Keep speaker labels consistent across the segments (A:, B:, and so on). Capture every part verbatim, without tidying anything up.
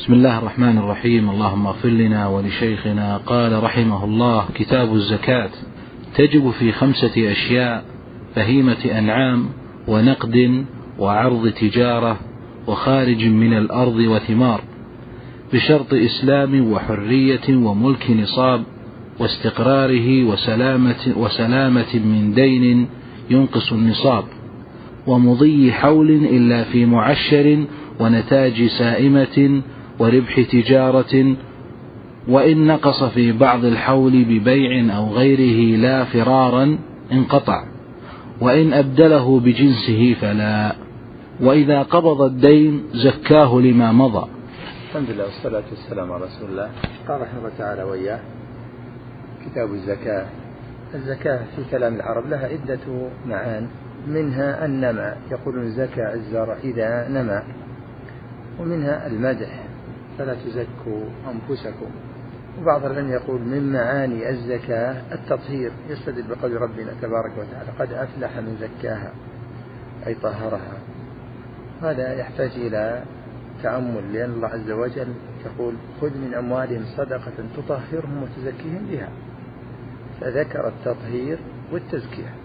A: بسم الله الرحمن الرحيم. اللهم اغفر لنا ولشيخنا. قال رحمه الله: كتاب الزكاة تجب في خمسة أشياء: بهيمة أنعام، ونقد، وعرض تجارة، وخارج من الأرض، وثمار، بشرط إسلام وحرية وملك نصاب واستقراره وسلامة, وسلامة من دين ينقص النصاب، ومضي حول إلا في معشر، ونتاج سائمة، وربح تجارة، وإن نقص في بعض الحول ببيع أو غيره لا فرارا انقطع، وإن أبدله بجنسه فلا، وإذا قبض الدين زكاه لما مضى.
B: الحمد لله والصلاة والسلام على رسول الله. قال رحمه الله تعالى وإياه: كتاب الزكاة. الزكاة في كلام العرب لها عدة معان، منها النماء، يقولون زكى الزرع إذا نمى، ومنها المدح، فلا تزكوا أنفسكم، وبعض العلم يقول من معاني الزكاة التطهير، يستدل بقول ربنا تبارك وتعالى: قد أفلح من زكاها، أي طهرها. هذا يحتاج إلى تأمل، لأن الله عز وجل يقول: خذ من أموالهم صدقة تطهرهم وتزكيهم بها، فذكر التطهير والتزكية،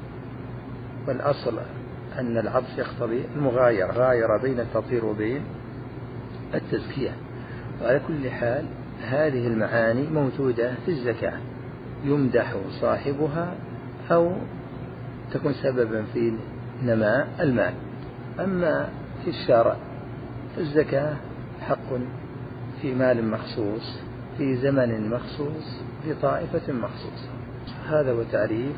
B: والأصل أن العطف يقتضي المغايرة، غاير بين التطهير وبين التزكية. وعلى كل حال هذه المعاني موجودة في الزكاة، يمدح صاحبها أو تكون سببا في نماء المال. أما في الشرع فالزكاة حق في مال مخصوص، في زمن مخصوص، في طائفة مخصوصة. هذا هو تعريف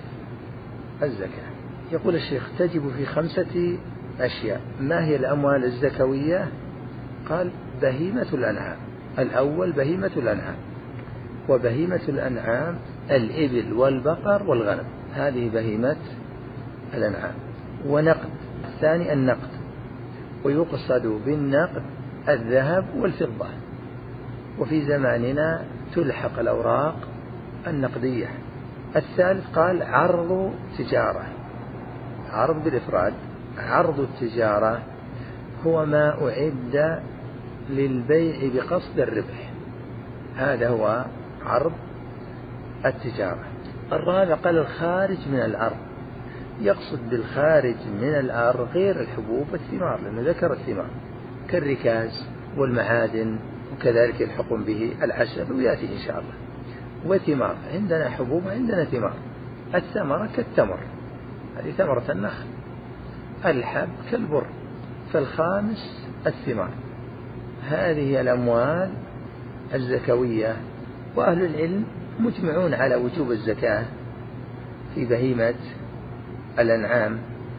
B: الزكاة. يقول الشيخ: تجب في خمسة أشياء. ما هي الأموال الزكوية؟ قال: بهيمة الأنعام. الأول بهيمة الأنعام، وبهيمة الأنعام الإبل والبقر والغنم، هذه بهيمة الأنعام. ونقد، الثاني النقد، ويقصد بالنقد الذهب والفضة، وفي زماننا تلحق الأوراق النقدية. الثالث قال عرض تجارة، عرض بالإفراد. عرض التجارة هو ما أعد للبيع بقصد الربح، هذا هو عرض التجارة. الرابع قال الخارج من الأرض، يقصد بالخارج من الأرض غير الحبوب والثمار، لأنه ذكر الثمار كالركاز والمعادن، وكذلك الحكم به العسل، ويأتي إن شاء الله. وثمار، عندنا حبوب عندنا ثمار. الثمرة كالتمر، هذه ثمرة النخل. الحب كالبر. فالخامس الثمار. هذه الأموال الزكوية. وأهل العلم مجمعون على وجوب الزكاة في بهيمة الأنعام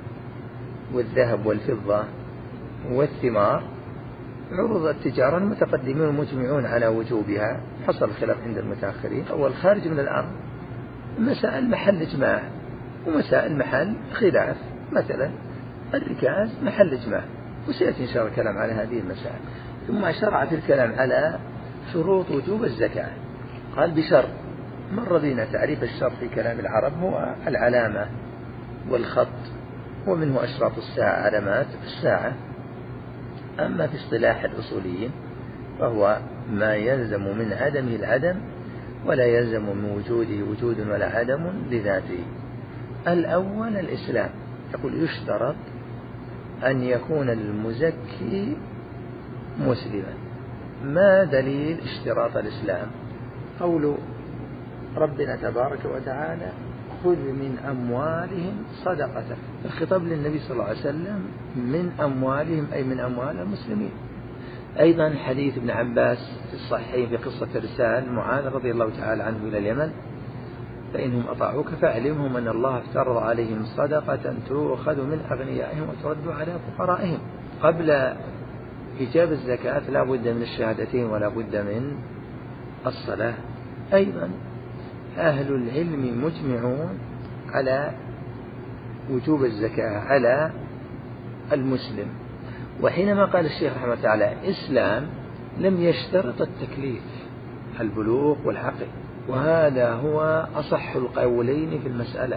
B: والذهب والفضة والثمار. عروض التجارة المتقدمين مجمعون على وجوبها، حصل الخلاف عند المتأخرين. والخارج من الأرض مسائل محل إجماع ومسائل محل خلاف، مثلا الركاز محل إجماع، وسيأتي إن شاء الله الكلام على هذه المسائل. ثم شرع في الكلام على شروط وجوب الزكاة. قال بشرط. مر بنا تعريف الشرط في كلام العرب هو العلامة والخط، ومنه أشراط الساعة، علامات الساعة. أما في اصطلاح الأصوليين فهو ما يلزم من عدمه العدم، ولا يلزم من وجوده وجود ولا عدم لذاته. الأول الإسلام، يقول يشترط أن يكون المزكي مسلما. ما دليل اشتراط الإسلام؟ قول ربنا تبارك وتعالى: خذ من أموالهم صدقة. الخطاب للنبي صلى الله عليه وسلم من أموالهم، أي من أموال المسلمين. أيضا حديث ابن عباس في الصحيح في قصة إرسال معاذ رضي الله تعالى عنه إلى اليمن: فإنهم أطاعوك فأعلمهم أن الله افترض عليهم صدقة تؤخذ من أغنيائهم وترد على فقرائهم. قبل إيجاب الزكاة لا بد من الشهادتين ولا بد من الصلاة. أيضا أهل العلم مجمعون على وجوب الزكاة على المسلم. وحينما قال الشيخ رحمه الله تعالى إسلام لم يشترط التكليف، البلوغ والعقل. وهذا هو أصح القولين في المسألة،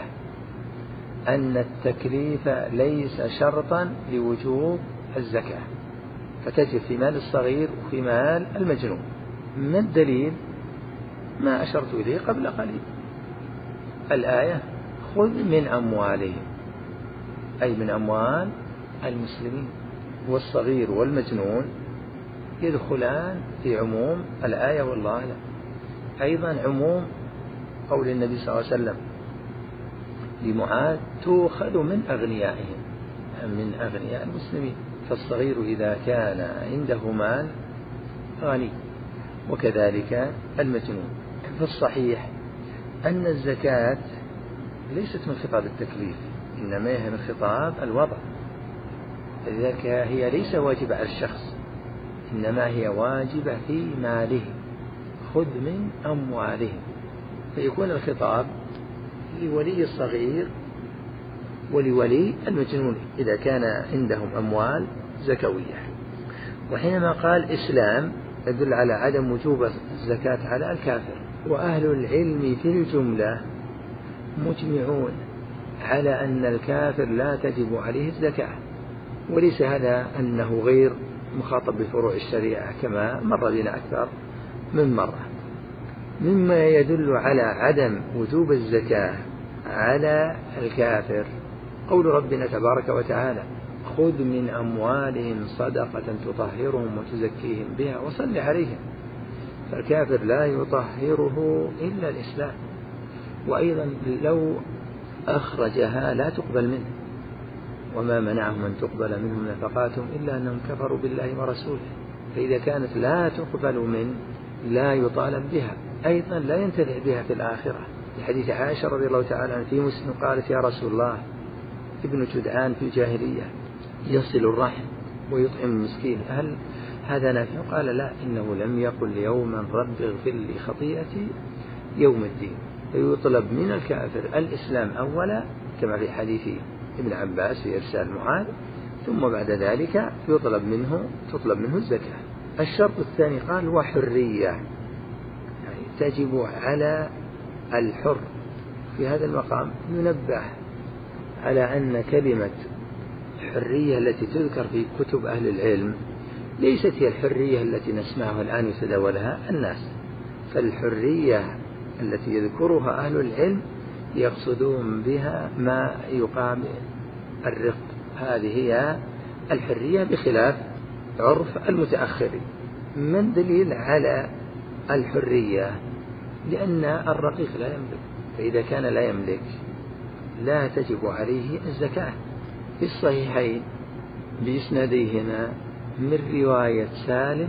B: أن التكليف ليس شرطا لوجوب الزكاة، فتجب في مال الصغير وفي مال المجنون. ما الدليل؟ ما أشرت إليه قبل قليل، الآية خذ من أموالهم، أي من أموال المسلمين، والصغير والمجنون يدخلان في عموم الآية والله أعلم. أيضا عموم قول النبي صلى الله عليه وسلم لمعاذ تؤخذ من أغنيائهم، من أغنياء المسلمين، فالصغير إذا كان عنده مال غني، وكذلك المجنون. فالصحيح أن الزكاة ليست من خطاب التكليف، إنما هي من خطاب الوضع، لذلك هي ليس واجبة على الشخص، إنما هي واجبة في ماله، خذ من أموالهم، فيكون الخطاب لولي الصغير ولولي المجنون إذا كان عندهم أموال زكوية. وحينما قال إسلام يدل على عدم وجوب الزكاة على الكافر، وأهل العلم في الجملة مجمعون على أن الكافر لا تجب عليه الزكاة، وليس هذا أنه غير مخاطب بفروع الشريعة كما مر بنا أكثر من مرة. مما يدل على عدم وجوب الزكاة على الكافر قول ربنا تبارك وتعالى خذ من أموالهم صدقة تطهرهم وتزكيهم بها وصل عليهم، فالكافر لا يطهره إلا الإسلام، وأيضا لو أخرجها لا تقبل منه، وما منعهم أن تقبل منهم نفقاتهم إلا أنهم كفروا بالله ورسوله، فإذا كانت لا تقبل منه لا يطالب بها، أيضا لا ينتفع بها في الآخرة. لحديث عائشة رضي الله تعالى عنها في مسلم قالت يا رسول الله ابن جدعان في الجاهلية يصل الرحم ويطعم المسكين، هل هذا نافع؟ قال لا، إنه لم يقل يوما رب اغفر لي خطيئتي يوم الدين، فيطلب من الكافر الإسلام أولا كما في حديث ابن عباس في إرسال معاذ، ثم بعد ذلك يطلب منه تطلب منه الزكاة. الشرط الثاني قال وحرية، يعني تجب على الحر. في هذا المقام ينبه على أن كلمة حرية التي تذكر في كتب أهل العلم ليست هي الحرية التي نسمعها الآن يتداولها الناس، فالحرية التي يذكرها أهل العلم يقصدون بها ما يقابل الرق، هذه هي الحرية بخلاف عرف المتأخرين. من دليل على الحرية؟ لأن الرقيق لا يملك، فإذا كان لا يملك لا تجب عليه الزكاة. في الصحيحين بإسناديهما من رواية سالم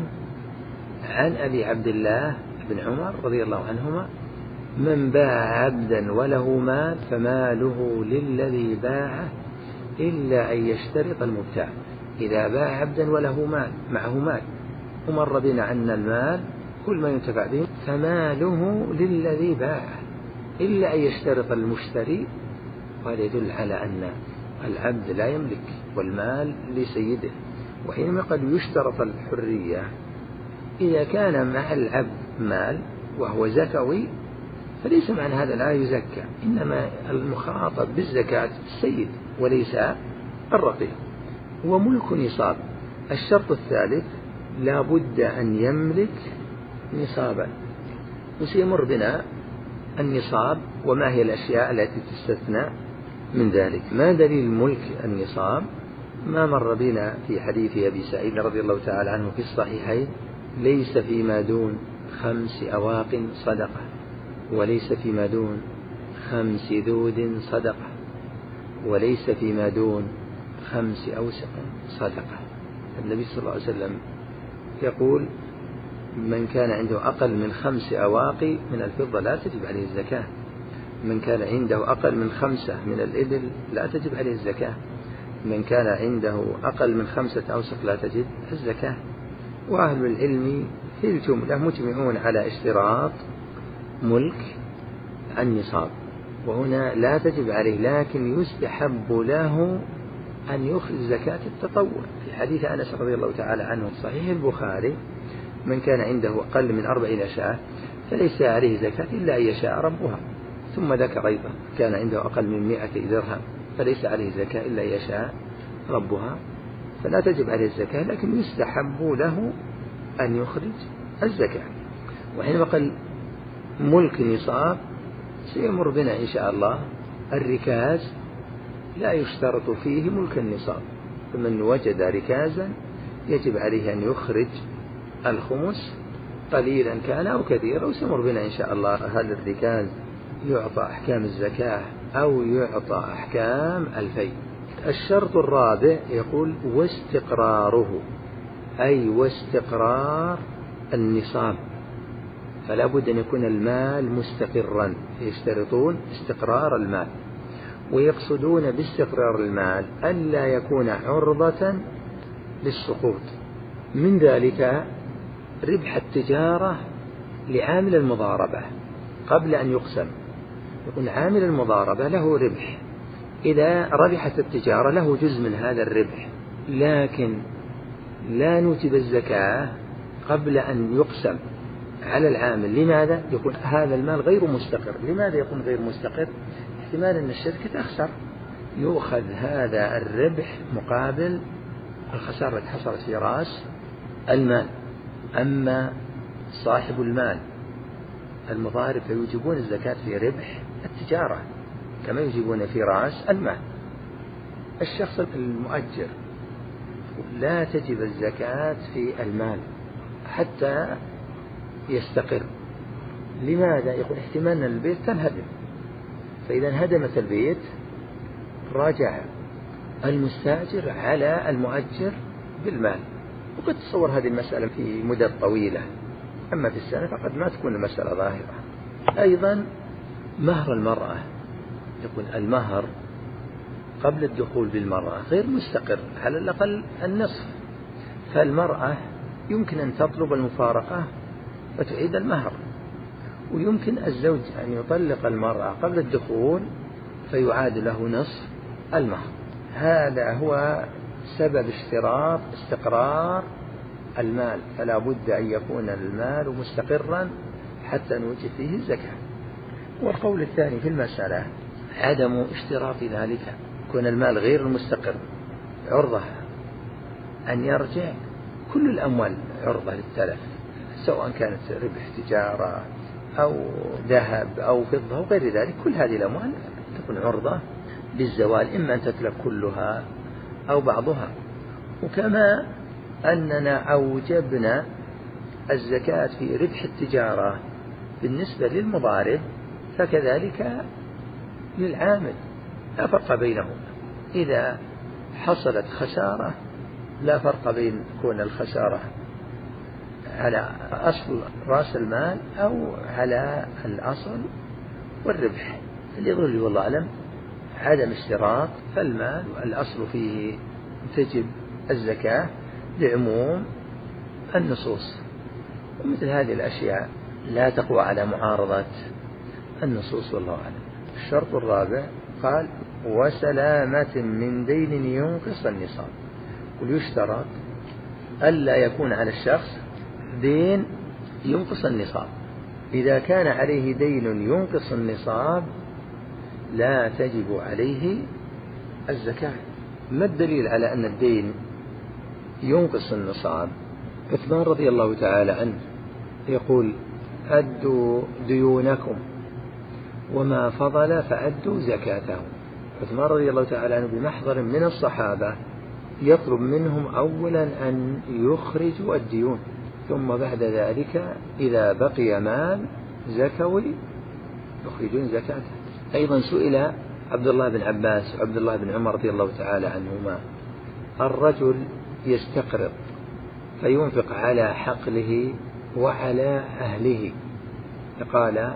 B: عن أبي عبد الله بن عمر رضي الله عنهما من باع عبدا وله مال فماله للذي باعه إلا أن يشترط المبتاع. إذا باع عبدا وله مال معه مال ومر بنا أن المال كل ما ينتفع به فماله للذي باعه إلا أن يشترط المشتري، وهذا يدل على أن العبد لا يملك والمال لسيده. وحينما قد يشترط الحرية إذا كان مع العبد مال وهو زكوي فليس معنى هذا لا يزكى، إنما المخاطب بالزكاة السيد وليس الرقيق. وملك نصاب. الشرط الثالث لا بد أن يملك نصابا، وسيمر بنا النصاب وما هي الأشياء التي تستثنى من ذلك. ما دليل ملك النصاب؟ ما مر بنا في حديث أبي سعيد رضي الله تعالى عنه في الصحيحين ليس فيما دون خمس أواق صدقة، وليس فيما دون خمس ذود صدقة، وليس فيما دون خمس أوسق صدقة. النبي صلى الله عليه وسلم يقول من كان عنده أقل من خمس أواقي من الفضة لا تجب عليه الزكاة، من كان عنده أقل من خمسة من الإبل لا تجب عليه الزكاة، من كان عنده أقل من خمسة أوسق لا تجب الزكاة. وأهل العلم في الجملة مجمعون على اشتراط ملك النصاب، وهنا لا تجب عليه لكن يستحب له أن يخرج زكاة التطوع. في حديث أنس رضي الله تعالى عنه صحيح البخاري من كان عنده أقل من أربعين شاة فليس عليه زكاة إلا أن يشاء ربها. ثم ذكر أيضا كان عنده أقل من مئة درهم فليس عليه زكاة إلا أن يشاء ربها. فلا تجب عليه الزكاة، لكن يستحب له أن يخرج الزكاة. وحينما قال ملك نصاب سيمر بنا إن شاء الله الركاز لا يشترط فيه ملك النصاب، فمن وجد ركازا يجب عليه أن يخرج الخمس قليلا كان أو كثيرا، وسيمر بنا إن شاء الله هل الركاز يعطى أحكام الزكاة أو يعطى أحكام الفيء. الشرط الرابع يقول واستقراره، أي واستقرار النصاب، فلا بد أن يكون المال مستقرا، يشترطون استقرار المال، ويقصدون باستقرار المال ألا يكون عرضة للسقوط. من ذلك ربح التجارة لعامل المضاربة قبل أن يقسم، يكون عامل المضاربة له ربح، إذا ربحت التجارة له جزء من هذا الربح، لكن لا نوجب الزكاة قبل أن يقسم على العامل. لماذا؟ يكون هذا المال غير مستقر. لماذا يكون غير مستقر؟ احتمال أن الشركة تخسر، يؤخذ هذا الربح مقابل الخسارة التي حصلت في رأس المال. أما صاحب المال المضارب فيوجبون الزكاة في ربح التجارة كما يوجبون في رأس المال. الشخص المؤجر لا تجب الزكاة في المال حتى يستقر. لماذا؟ يقول احتمال أن البيت تنهدم، فإذا انهدمت البيت راجع المستاجر على المؤجر بالمال. وقد تصور هذه المسألة في مدة طويلة، أما في السنة فقد ما تكون المسألة ظاهرة. أيضا مهر المرأة، يكون المهر قبل الدخول بالمرأة غير مستقر، على الأقل النصف، فالمرأة يمكن أن تطلب المفارقة وتعيد المهر، ويمكن الزوج أن يطلق المرأة قبل الدخول فيعاد له نصف المهر. هذا هو سبب اشتراط استقرار المال، فلا بد أن يكون المال مستقرا حتى نوجد فيه الزكاة. والقول الثاني في المسألة عدم اشتراط ذلك، يكون المال غير المستقر عرضة أن يرجع. كل الأموال عرضة للتلف، سواء كانت ربح تجارة أو ذهب أو فضة وغير ذلك، كل هذه الأموال تكون عرضة للزوال، إما أن تتلف كلها أو بعضها. وكما أننا أوجبنا الزكاة في ربح التجارة بالنسبة للمضارب فكذلك للعامل، لا فرق بينهم. إذا حصلت خسارة لا فرق بين كون الخسارة على أصل رأس المال أو على الأصل والربح. اللي يظهر لي والله أعلم عدم اشتراط، فالمال الأصل فيه تجب الزكاة لعموم النصوص، ومثل هذه الأشياء لا تقوى على معارضة النصوص والله أعلم. الشرط الرابع قال وسلامة من دين ينقص النصاب، ويشترط ألا يكون على الشخص دين ينقص النصاب. إذا كان عليه دين ينقص النصاب لا تجب عليه الزكاة. ما الدليل على أن الدين ينقص النصاب؟ عثمان رضي الله تعالى عنه يقول أدوا ديونكم وما فضل فأدوا زكاته. عثمان رضي الله تعالى عنه بمحضر من الصحابة يطلب منهم أولا أن يخرجوا الديون، ثم بعد ذلك إذا بقي مال زكوي يخرجون زكاته. أيضا سئل عبد الله بن عباس وعبد الله بن عمر رضي الله تعالى عنهما الرجل يستقرض فينفق على حقله وعلى أهله، فقال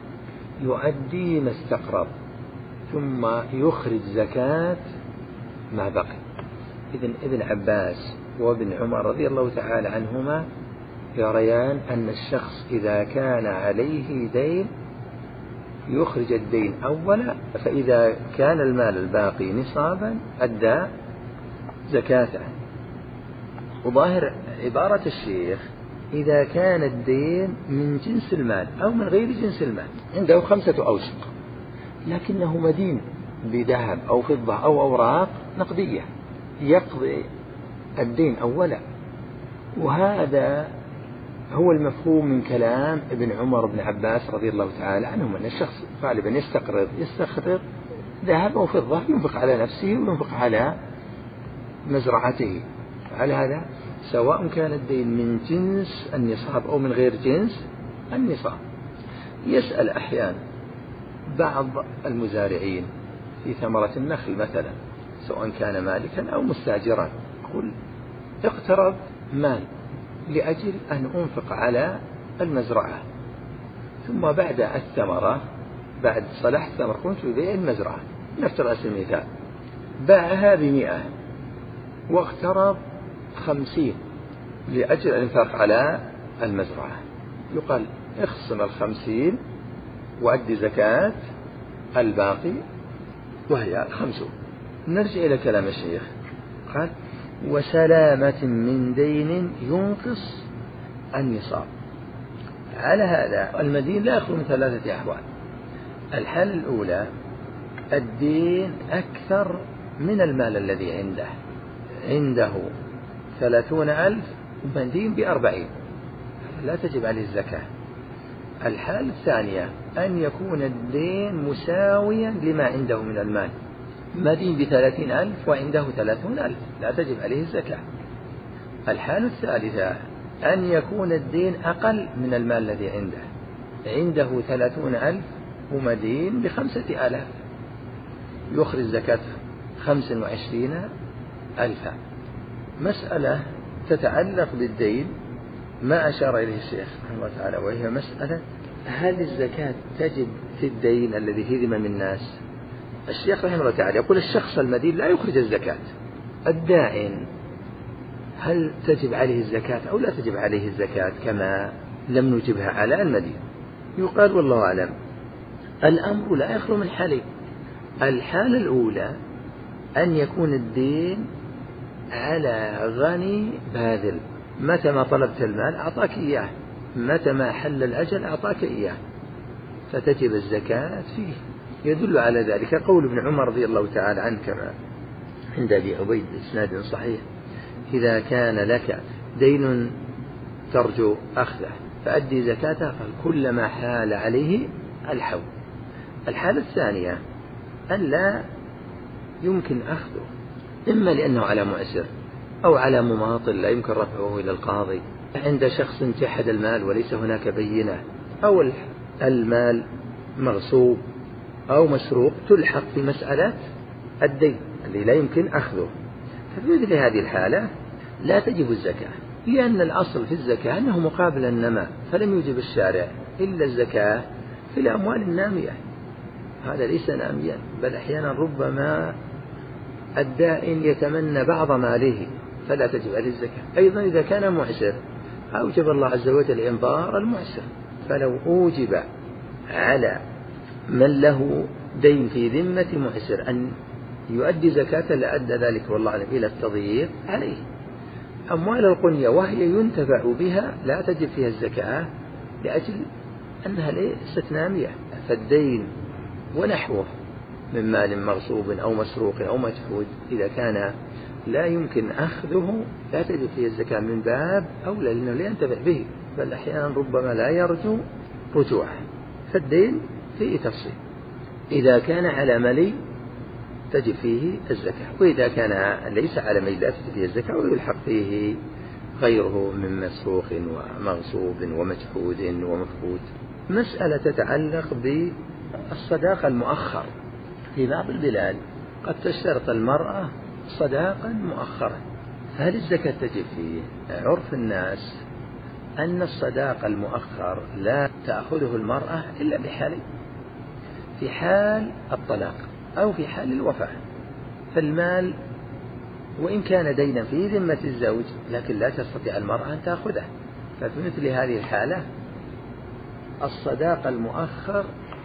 B: يؤدي ما استقرض ثم يخرج زكاة ما بقي. إذن ابن عباس وابن عمر رضي الله تعالى عنهما يريان أن الشخص إذا كان عليه دين يخرج الدين أولا، فإذا كان المال الباقي نصابا أدى زكاته. وظاهر عبارة الشيخ إذا كان الدين من جنس المال أو من غير جنس المال، عنده خمسة أوسق لكنه مدين بذهب أو فضة أو أوراق نقدية، يقضي الدين أولا. وهذا هو المفهوم من كلام ابن عمر بن عباس رضي الله تعالى عنهما، أن الشخص غالبا يستقرض يستقرض ذهب وفضة ينفق على نفسه وينفق على مزرعته. على هذا سواء كان الدين من جنس النصاب أو من غير جنس النصاب. يسأل أحيانا بعض المزارعين في ثمرة النخل مثلا، سواء كان مالكا أو مستاجرا، يقول اقترض مال لأجل أن أنفق على المزرعة، ثم بعد الثمرة بعد صلاح الثمرة قمت ببيع المزرعة، نفترض على سبيل المثال باعها بمئة واقترض خمسين لأجل الإنفاق على المزرعة، يقال اخصم الخمسين وأدي زكاة الباقي وهي خمسون. نرجع إلى كلام الشيخ، قال وسلامة من دين ينقص النصاب. على هذا المدين لا يخلو من ثلاثة أحوال. الحالة الأولى الدين أكثر من المال الذي عنده، عنده ثلاثون ألف ومدين بأربعين، لا تجب عليه الزكاة. الحالة الثانية أن يكون الدين مساويا لما عنده من المال، مدين بثلاثين ألف وعنده ثلاثون ألف، لا تجب عليه الزكاة. الحالة الثالثة أن يكون الدين أقل من المال الذي عنده، عنده ثلاثون ألف ومدين بخمسة آلاف، يخرج زكاة خمس وعشرين ألفا. مسألة تتعلق بالدين ما أشار إليه الشيخ رحمه الله تعالى، وهي مسألة هل الزكاة تجب في الدين الذي في ذمم الناس؟ الشيخ رحمه الله تعالى يقول الشخص المدين لا يخرج الزكاة. الدائن هل تجب عليه الزكاة أو لا تجب عليه الزكاة كما لم نجبها على المدين؟ يقال والله أعلم الأمر لا يخلو من حالين. الحالة الأولى أن يكون الدين على غني باذل، متى ما طلبت المال أعطاك إياه، متى ما حل الأجل أعطاك إياه، فتجب الزكاة فيه. يدل على ذلك قول ابن عمر رضي الله تعالى عنه كما عند أبي عبيد إسناد صحيح: إذا كان لك دين ترجو أخذه فأدي زكاته كلما حال عليه الحول. الحالة الثانية أن لا يمكن أخذه، إما لأنه على معسر أو على مماطل لا يمكن رفعه إلى القاضي، عند شخص جحد المال وليس هناك بينة، أو المال مغصوب أو مسروق، تلحق في مسألة الدين الذي لا يمكن أخذه. ففي مثل هذه الحالة لا تجب الزكاة، لأن الأصل في الزكاة أنه مقابل النماء، فلم يوجب الشارع إلا الزكاة في الأموال النامية. هذا ليس ناميا، بل أحيانا ربما الدائن يتمنى بعض ماله فلا تجب عليه الزكاة. أيضا إذا كان معسر أوجب الله عز وجل إنظار المعسر، فلو أوجب على من له دين في ذمة معسر أن يؤدي زكاة لأدى ذلك والله أعلم إلى التضييق عليه. أموال القنية وهي ينتفع بها لا تجب فيها الزكاة لأجل أنها ليست نامية، فالدين ونحوه من مال مغصوب أو مسروق أو مجحود إذا كان لا يمكن أخذه لا تجب فيه الزكاة من باب أولى، لأنه لا ينتفع به، بل أحيانا ربما لا يرجو رجوعه. فالدين فيه تفصيل، إذا كان على ملي تجب فيه الزكاة، وإذا كان ليس على ملي لا تجب فيه الزكاة ويلحق فيه غيره من مسروق ومغصوب ومجحود ومفقود. مسألة تتعلق بالصداقة المؤخر. في بعض البلاد قد تشترط المرأة صداقا مؤخرا، فهل الزكاة تجب فيه؟ عرف الناس أن الصداق المؤخر لا تأخذه المرأة إلا بحالين: في حال الطلاق أو في حال الوفاة. فالمال وإن كان دينا في ذمة الزوج لكن لا تستطيع المرأة أن تأخذه، ففي مثل هذه الحالة الصداق المؤخر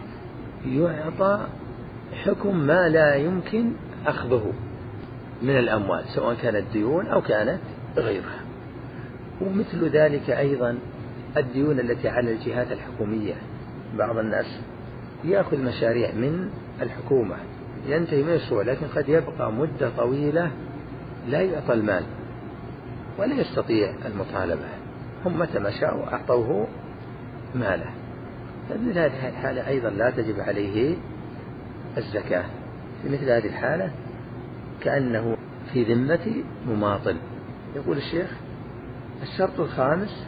B: يعطى حكم ما لا يمكن أخذه من الأموال، سواء كانت ديون أو كانت غيرها. ومثل ذلك أيضا الديون التي على الجهات الحكومية. بعض الناس يأخذ مشاريع من الحكومة ينتهي من المشروع، لكن قد يبقى مدة طويلة لا يعطى المال، ولا يستطيع المطالبة، هم متى ما شاءوا أعطوه ماله. فمثل هذه الحالة أيضا لا تجب عليه الزكاة. في مثل هذه الحالة كأنه في ذمة مماطل. يقول الشيخ: الشرط الخامس: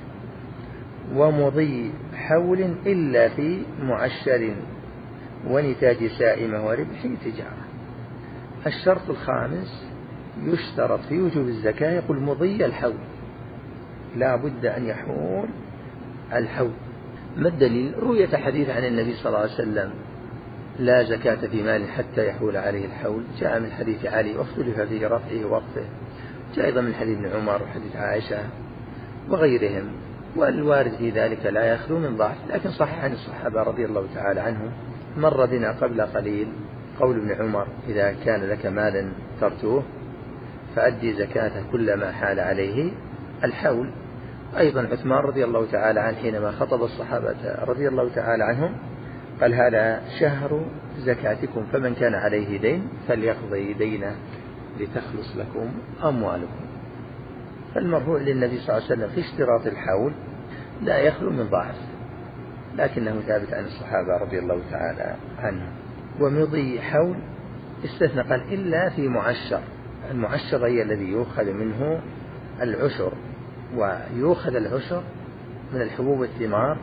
B: ومضي حول إلا في معشر ونتاج سائمة وربح تجارة. الشرط الخامس يشترط في وجوب الزكاة، يقول مضي الحول، لا بد أن يحول الحول. ما الدليل؟ رؤية حديث عن النبي صلى الله عليه وسلم: لا زكاة في مال حتى يحول عليه الحول. جاء من حديث علي واختلف في رفعه ووقفه، جاء أيضا من حديث ابن عمر وحديث عائشة وغيرهم، والوارد في ذلك لا يخلو من ضعف، لكن صح عن الصحابة رضي الله تعالى عنهم. مر بنا قبل قليل قول ابن عمر: إذا كان لك مالا ترتوه فأدي زكاته كلما حال عليه الحول. أيضا عثمان رضي الله تعالى عنه حينما خطب الصحابة رضي الله تعالى عنهم قال: هذا شهر زكاتكم، فمن كان عليه دين فليقضي دينه لتخلص لكم أموالكم. فالمرفوع للنبي صلى الله عليه وسلم في اشتراط الحول لا يخلو من ضعف، لكنه ثابت عن الصحابة رضي الله تعالى عنهم. ومضي حول استثنى، قال: إلا في معشر. المعشر هي الذي يؤخذ منه العشر، ويؤخذ العشر من الحبوب والثمار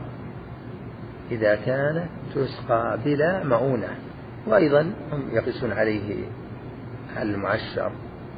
B: إذا كانت تسقى بلا مؤونة. وأيضا هم يقيسون عليه المعشر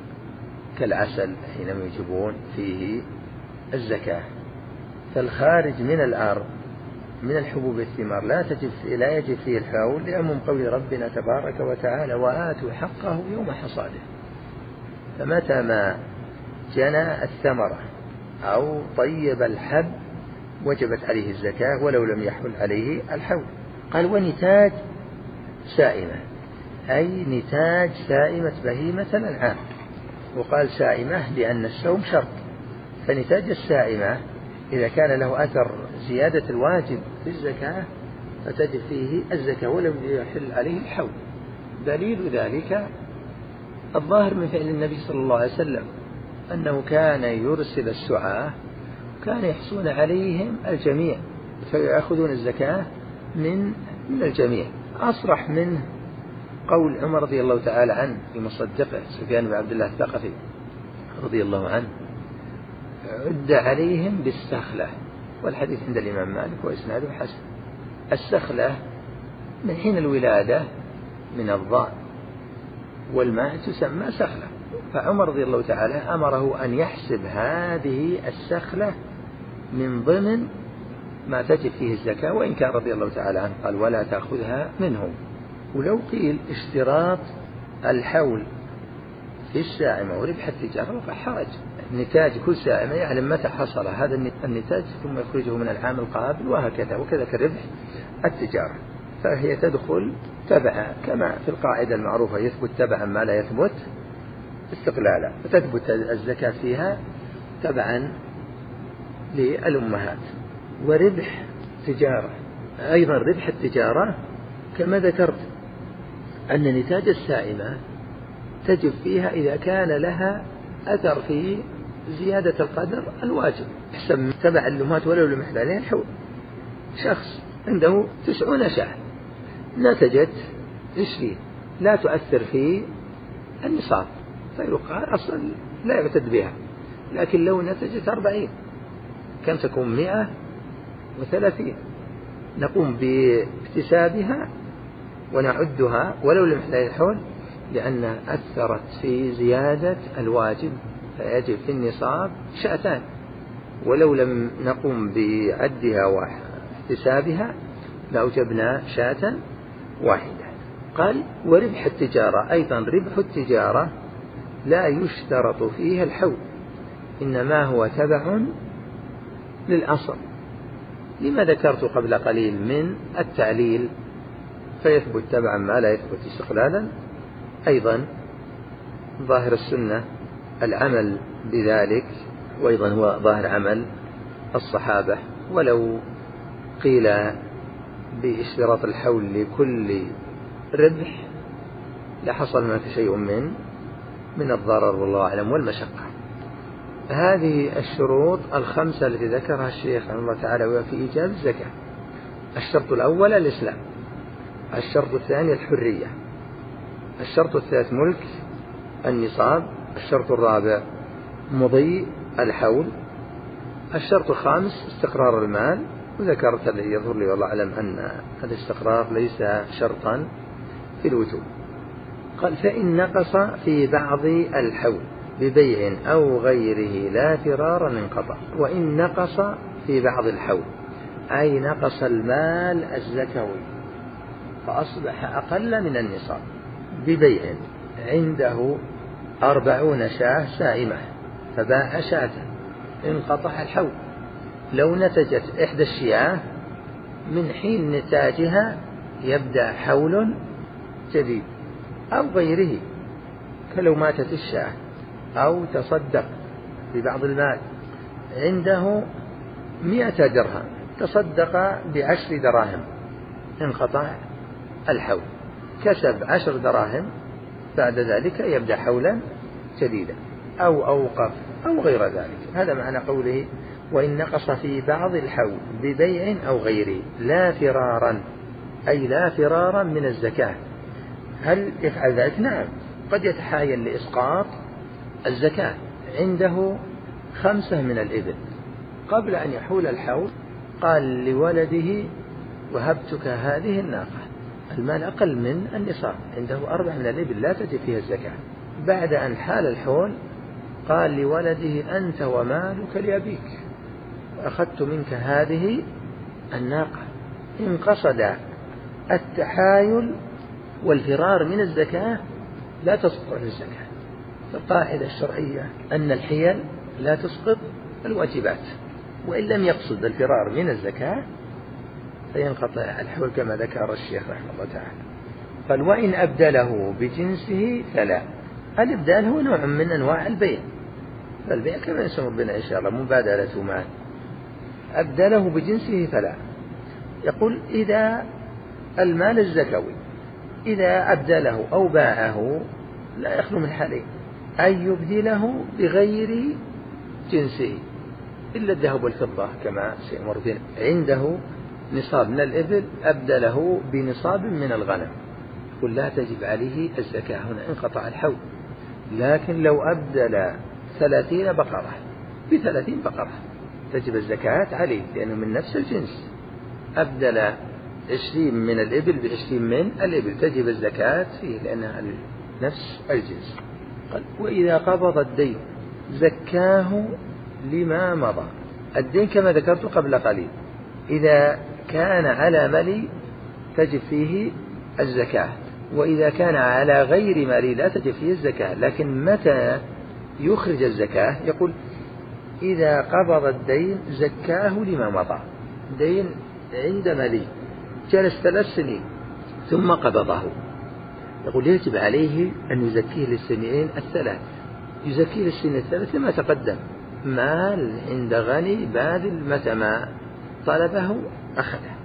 B: كالعسل حينما يجبون فيه الزكاة. فالخارج من الأرض من الحبوب والثمار لا تجب لا يجب فيه الحول، لعموم قول ربنا تبارك وتعالى: وآتوا حقه يوم حصاده. فمتى ما جنى الثمرة أو طيب الحب وجبت عليه الزكاة ولو لم يحول عليه الحول. قال: ونتاج سائمة، أي نتاج سائمة بهيمة الأنعام. وقال سائمة لأن السوم شرط، فنتاج السائمة إذا كان له أثر زيادة الواجب في الزكاة فتجب فيه الزكاة ولم يحل عليه الحول. دليل ذلك الظاهر من فعل النبي صلى الله عليه وسلم أنه كان يرسل السعاة كان يحصون عليهم الجميع فيأخذون الزكاة من من الجميع. أصرح منه قول عمر رضي الله تعالى عنه في مصدقه سفيان بن عبد الله الثقفي رضي الله عنه: عد عليهم بالسخلة. والحديث عند الإمام مالك وإسناده حسن. السخلة من حين الولادة من الضاء، والماء تسمى سخلة. فعمر رضي الله تعالى أمره أن يحسب هذه السخلة من ضمن ما تجب فيه الزكاة، وإن كان رضي الله تعالى عنه قال: ولا تأخذها منهم. ولو قيل اشتراط الحول في السائمة وربح التجارة فحرج. نتاج كل سائمة يعلم متى حصل هذا النتاج ثم يخرجه من العام القابل، وهكذا. وكذا كالربح التجارة، فهي تدخل تبعا كما في القاعدة المعروفة: يثبت تبعا ما لا يثبت استقلالا، فتثبت الزكاة فيها تبعا للأمهات. وربح تجارة أيضا، ربح التجارة كما ذكرت أن نتاج السائمة تجب فيها إذا كان لها أثر في زيادة القدر الواجب، حسب تبع الأمهات ولو لم يحل عليها الحول. شخص عنده تسعون شاة نتجت عشرين لا تؤثر في النصاب، فيقال أصلا لا يعتد بها. لكن لو نتجت أربعين كم تكون؟ مئة وثلاثين، نقوم باكتسابها ونعدها ولو لم يحل الحول، لأنها أثرت في زيادة الواجب، فيجب في النصاب شاتان. ولو لم نقوم بعدها واحتسابها لأوجبنا شاة واحدة. قال: وربح التجارة أيضا، ربح التجارة لا يشترط فيها الحول، إنما هو تبع للأصل، لما ذكرت قبل قليل من التعليل، فيثبت تبعا ما لا يثبت استقلالا. أيضا ظاهر السنة العمل بذلك، وأيضا هو ظاهر عمل الصحابة. ولو قيل باشتراط الحول لكل ربح لحصل هناك شيء من من الضرر والله أعلم والمشقة. هذه الشروط الخمسة التي ذكرها الشيخ رحمه الله تعالى في إيجاب الزكاة: الشرط الأول الإسلام، الشرط الثاني الحرية، الشرط الثالث ملك النصاب، الشرط الرابع مضي الحول، الشرط الخامس استقرار المال. وذكرت الذي يظهر لي والله أعلم أن الاستقرار ليس شرطا في الوجوب. قال: فإن نقص في بعض الحول ببيع أو غيره لا فرار من قطع. وإن نقص في بعض الحول أي نقص المال الزكوي فأصبح أقل من النصاب ببيع، عنده أربعون شاة سائمة فباع شاة، انقطع الحول. لو نتجت إحدى الشياه من حين نتاجها يبدأ حول جديد، أو غيره، كلو ماتت الشاة أو تصدق ببعض المال، عنده مئة درهم تصدق بعشر دراهم، انقطع الحول، كسب عشر دراهم، بعد ذلك يبدأ حولا جديدا، أو أوقف أو غير ذلك. هذا معنى قوله: وإن نقص في بعض الحول ببيع أو غيره لا فرارا، أي لا فرارا من الزكاة. هل يفعل ذلك؟ نعم، قد يتحايل لإسقاط الزكاة. عنده خمسة من الإبل، قبل أن يحول الحول قال لولده: وهبتك هذه الناقة، المال أقل من النصاب، عنده أربع من الإبل لا تجب فيها الزكاة. بعد أن حال الحول قال لولده: أنت ومالك لأبيك، أخذت منك هذه الناقة. إن قصد التحايل والفرار من الزكاة لا تسقط عن الزكاة. القاعدة الشرعية أن الحيل لا تسقط الواجبات، وإن لم يقصد الفرار من الزكاة فينقطع الحول كما ذكر الشيخ رحمه الله تعالى. قال: وإن أبدله بجنسه فلا. الإبدال هو نوع من أنواع البيع، فالبيع كما يسمى ربنا إن شاء الله مبادلة مال. أبدله بجنسه فلا. يقول: إذا المال الزكوي إذا أبدله أو باعه لا يخلو من حالين: أن يبدله بغير جنسه إلا الذهب والفضة كما سيمر بنا. عنده نصاب من الإبل أبدله بنصاب من الغنم، يقول: لا تجب عليه الزكاة، هنا انقطع الحول. لكن لو أبدل ثلاثين بقرة بثلاثين بقرة تجب الزكاة عليه، لأنه من نفس الجنس. أبدل عشرين من الإبل بعشرين من الإبل تجب الزكاة فيه، لأنها نفس الجنس. قال: وإذا قبض الدين زكاه لما مضى. الدين كما ذكرت قبل قليل إذا كان على مالي تجب فيه الزكاة، وإذا كان على غير مالي لا تجب فيه الزكاة. لكن متى يخرج الزكاة؟ يقول: إذا قبض الدين زكاه لما مضى. دين عند مالي جلس ثلاث سنين ثم قبضه، يقول: يجب عليه أن يزكيه للسنين الثلاث، يزكيه للسنين الثلاث لما تقدم. مال عند غني باذل متى ما طلبه أخذه،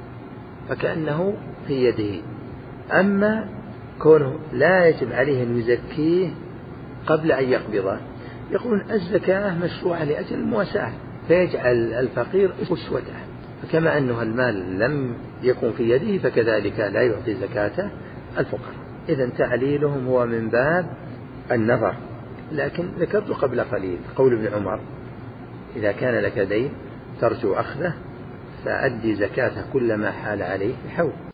B: فكأنه في يده. أما كونه لا يجب عليه أن يزكيه قبل أن يقبضه، يقولون الزكاة مشروعة لأجل المواساة، فيجعل الفقير أسوته، فكما أنه المال لم يكن في يده فكذلك لا يعطي زكاة الفقراء. إذن تعليلهم هو من باب النظر. لكن ذكرت قبل قليل قول ابن عمر: إذا كان لك دين ترجو أخذه فأدي زكاته كلما حال عليه الحول.